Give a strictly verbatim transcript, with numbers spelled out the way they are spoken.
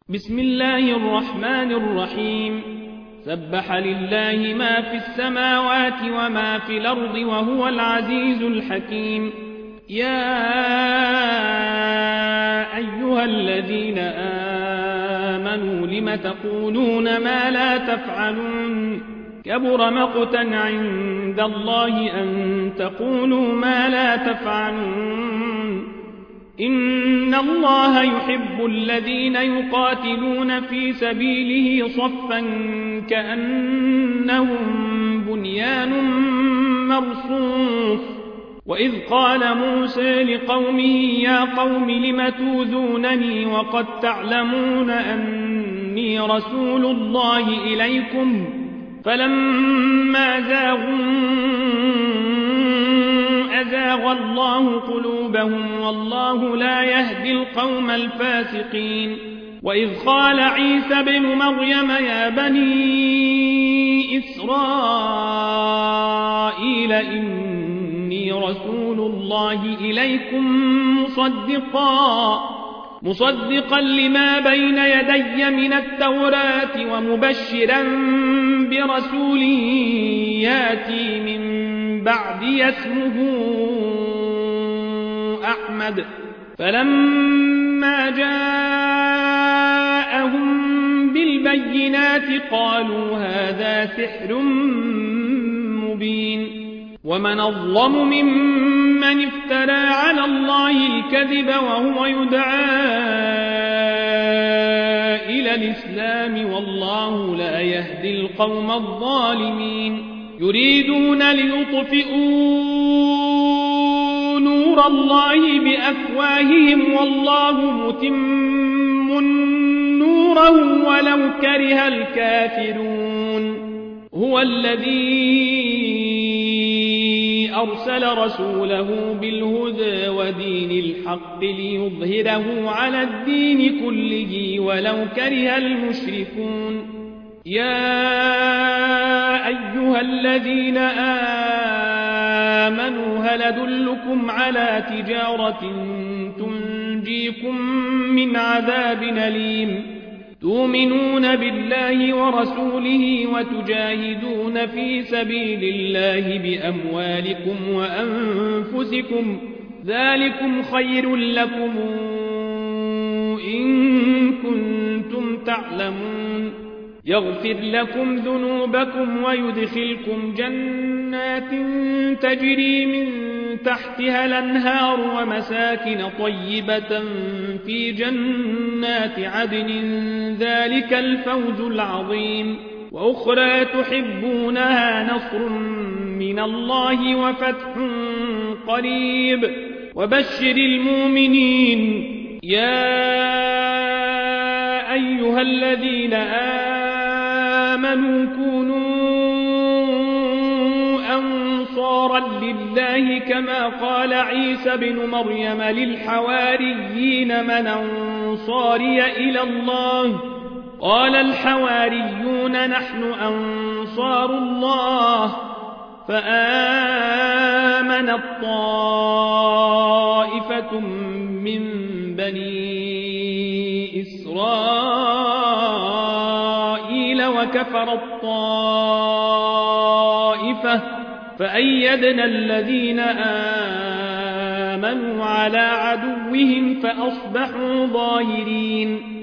بسم الله الرحمن الرحيم سبح لله ما في السماوات وما في الأرض وهو العزيز الحكيم. يا أيها الذين آمنوا لم تقولون ما لا تفعلون كبر مقتا عند الله أن تقولوا ما لا تفعلون. إن الله يحب الذين يقاتلون في سبيله صفا كأنهم بنيان مرصوص. وإذ قال موسى لقومه يا قوم لم توذونني وقد تعلمون أني رسول الله إليكم فلما زاغوا أزاغ الله قلوبهم والله لا يهدي القوم الفاسقين. وإذ قال عيسى بن مريم يا بني إسرائيل إني رسول الله إليكم مصدقا مصدقا لما بين يدي من التوراة ومبشرا برسول ياتي من بعدي اسمه أحمد. فلما جاءهم بالبينات قالوا هذا سحر مبين. ومن أظلم ممن افترى على الله الكذب وهو يدعى إلى الإسلام والله لا يهدي القوم الظالمين. يريدون ليطفئوا نور الله بأفواههم والله متم نوره ولو كره الكافرون. هو الذي أرسل رسوله بالهدى ودين الحق ليظهره على الدين كله ولو كره المشركون. يا أيها الذين آمنوا هل أدلكم على تجارة تنجيكم من عذاب أليم تؤمنون بالله ورسوله وتجاهدون في سبيل الله بأموالكم وأنفسكم ذلكم خير لكم إن كنتم تعلمون. يغفر لكم ذنوبكم ويدخلكم جنات تجري من تحتها الأنهار ومساكن طيبة في جنات عدن ذلك الفوز العظيم. وأخرى تحبونها نصر من الله وفتح قريب وبشر المؤمنين. يا أيها الذين آمنوا كونوا أنصارا لله كما قال عيسى بن مريم للحواريين من أنصاري إلى الله قال الحواريون نحن أنصار الله فآمنت طائفة من بني إسرائيل وكفرت طائفة فأيدنا الذين آمنوا على عدوهم فأصبحوا ظاهرين.